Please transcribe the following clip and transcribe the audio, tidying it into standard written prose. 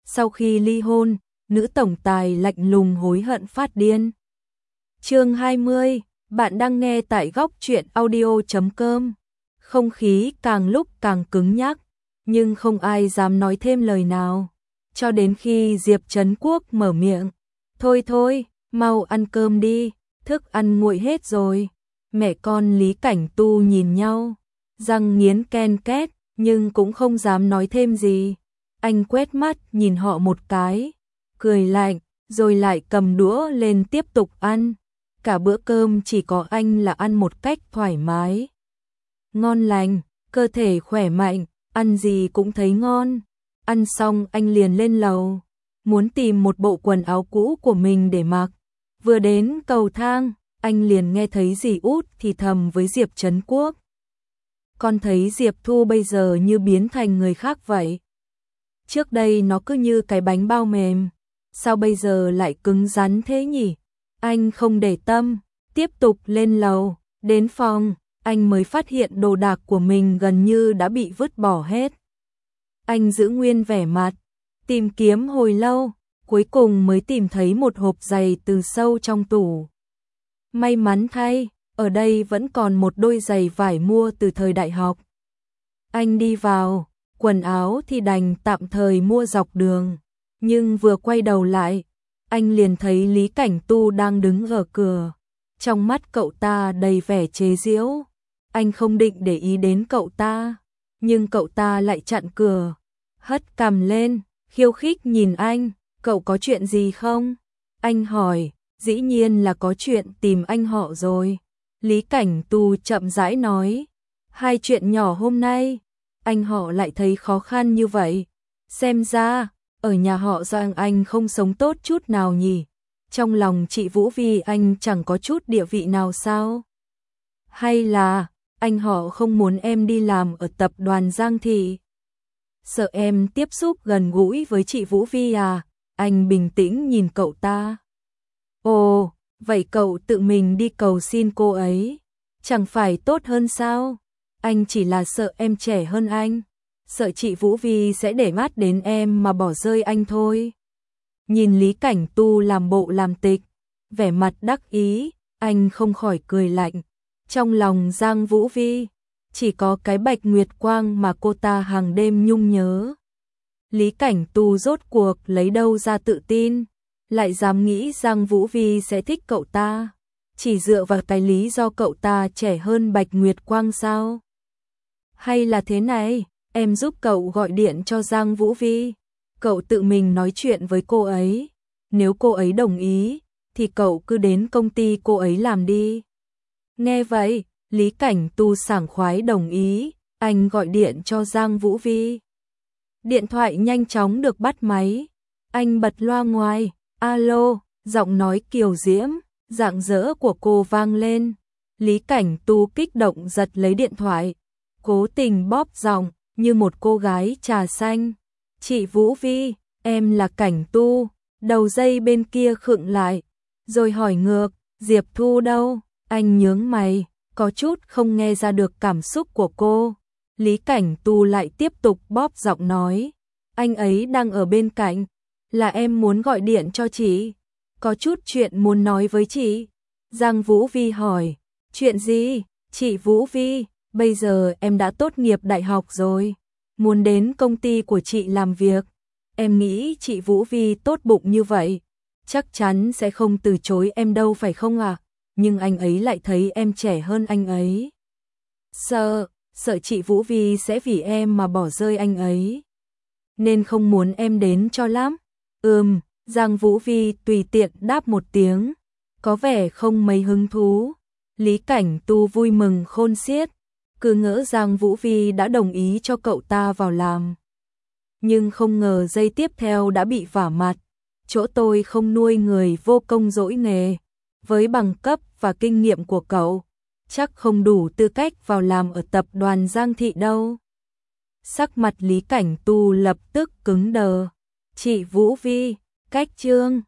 Sau khi ly hôn, nữ tổng tài lạnh lùng hối hận phát điên. Chương 20, bạn đang nghe tại góc truyện audio.com. Không khí càng lúc càng cứng nhắc, nhưng không ai dám nói thêm lời nào. Cho đến khi Diệp Trấn Quốc mở miệng. Thôi thôi, mau ăn cơm đi, thức ăn nguội hết rồi. Mẹ con Lý Cảnh Tu nhìn nhau, răng nghiến ken két, nhưng cũng không dám nói thêm gì. Anh quét mắt nhìn họ một cái, cười lạnh, rồi lại cầm đũa lên tiếp tục ăn. Cả bữa cơm chỉ có anh là ăn một cách thoải mái, ngon lành, cơ thể khỏe mạnh, ăn gì cũng thấy ngon. Ăn xong anh liền lên lầu, muốn tìm một bộ quần áo cũ của mình để mặc. Vừa đến cầu thang, anh liền nghe thấy dì Út thì thầm với Diệp Trấn Quốc. Con thấy Diệp Thu bây giờ như biến thành người khác vậy. Trước đây nó cứ như cái bánh bao mềm, sao bây giờ lại cứng rắn thế nhỉ? Anh không để tâm, tiếp tục lên lầu, đến phòng, anh mới phát hiện đồ đạc của mình gần như đã bị vứt bỏ hết. Anh giữ nguyên vẻ mặt, tìm kiếm hồi lâu, cuối cùng mới tìm thấy một hộp giày từ sâu trong tủ. May mắn thay, ở đây vẫn còn một đôi giày vải mua từ thời đại học. Anh đi vào, quần áo thì đành tạm thời mua dọc đường, nhưng vừa quay đầu lại, anh liền thấy Lý Cảnh Tu đang đứng ở cửa. Trong mắt cậu ta đầy vẻ chế giễu. Anh không định để ý đến cậu ta, nhưng cậu ta lại chặn cửa, hất cằm lên, khiêu khích nhìn anh. Cậu có chuyện gì không? Anh hỏi. Dĩ nhiên là có chuyện tìm anh họ rồi. Lý Cảnh Tu chậm rãi nói. Hai chuyện nhỏ hôm nay, anh họ lại thấy khó khăn như vậy. Xem ra, ở nhà họ Giang anh không sống tốt chút nào nhỉ? Trong lòng chị Vũ Vi anh chẳng có chút địa vị nào sao? Hay là, anh họ không muốn em đi làm ở tập đoàn Giang Thị? Sợ em tiếp xúc gần gũi với chị Vũ Vi à? Anh bình tĩnh nhìn cậu ta. Ồ, vậy cậu tự mình đi cầu xin cô ấy, chẳng phải tốt hơn sao? Anh chỉ là sợ em trẻ hơn anh, sợ chị Vũ Vi sẽ để mắt đến em mà bỏ rơi anh thôi. Nhìn Lý Cảnh Tu làm bộ làm tịch, vẻ mặt đắc ý, anh không khỏi cười lạnh. Trong lòng Giang Vũ Vi, chỉ có cái Bạch Nguyệt Quang mà cô ta hàng đêm nhung nhớ. Lý Cảnh Tu rốt cuộc lấy đâu ra tự tin, lại dám nghĩ Giang Vũ Vi sẽ thích cậu ta, chỉ dựa vào cái lý do cậu ta trẻ hơn Bạch Nguyệt Quang sao? Hay là thế này, em giúp cậu gọi điện cho Giang Vũ Vi, cậu tự mình nói chuyện với cô ấy, nếu cô ấy đồng ý, thì cậu cứ đến công ty cô ấy làm đi. Nghe vậy, Lý Cảnh Tu sảng khoái đồng ý, anh gọi điện cho Giang Vũ Vi. Điện thoại nhanh chóng được bắt máy, anh bật loa ngoài, alo, giọng nói kiều diễm, rạng rỡ của cô vang lên. Lý Cảnh Tu kích động giật lấy điện thoại, cố tình bóp giọng như một cô gái trà xanh. Chị Vũ Vi, em là Cảnh Tu. Đầu dây bên kia khựng lại, rồi hỏi ngược, Diệp Thu đâu? Anh nhướng mày, có chút không nghe ra được cảm xúc của cô. Lý Cảnh Tu lại tiếp tục bóp giọng nói, anh ấy đang ở bên cạnh, là em muốn gọi điện cho chị, có chút chuyện muốn nói với chị. Giang Vũ Vi hỏi, chuyện gì? Chị Vũ Vi, bây giờ em đã tốt nghiệp đại học rồi, muốn đến công ty của chị làm việc. Em nghĩ chị Vũ Vi tốt bụng như vậy, chắc chắn sẽ không từ chối em đâu phải không ạ? Nhưng anh ấy lại thấy em trẻ hơn anh ấy. Sợ chị Vũ Vi sẽ vì em mà bỏ rơi anh ấy, nên không muốn em đến cho lắm. Giang Vũ Vi tùy tiện đáp một tiếng, có vẻ không mấy hứng thú. Lý Cảnh Tu vui mừng khôn xiết, cứ ngỡ Giang Vũ Vi đã đồng ý cho cậu ta vào làm. Nhưng không ngờ giây tiếp theo đã bị vả mặt, chỗ tôi không nuôi người vô công dỗi nghề, với bằng cấp và kinh nghiệm của cậu, chắc không đủ tư cách vào làm ở tập đoàn Giang Thị đâu. Sắc mặt Lý Cảnh Tu lập tức cứng đờ. Chị Vũ Vi, cách chương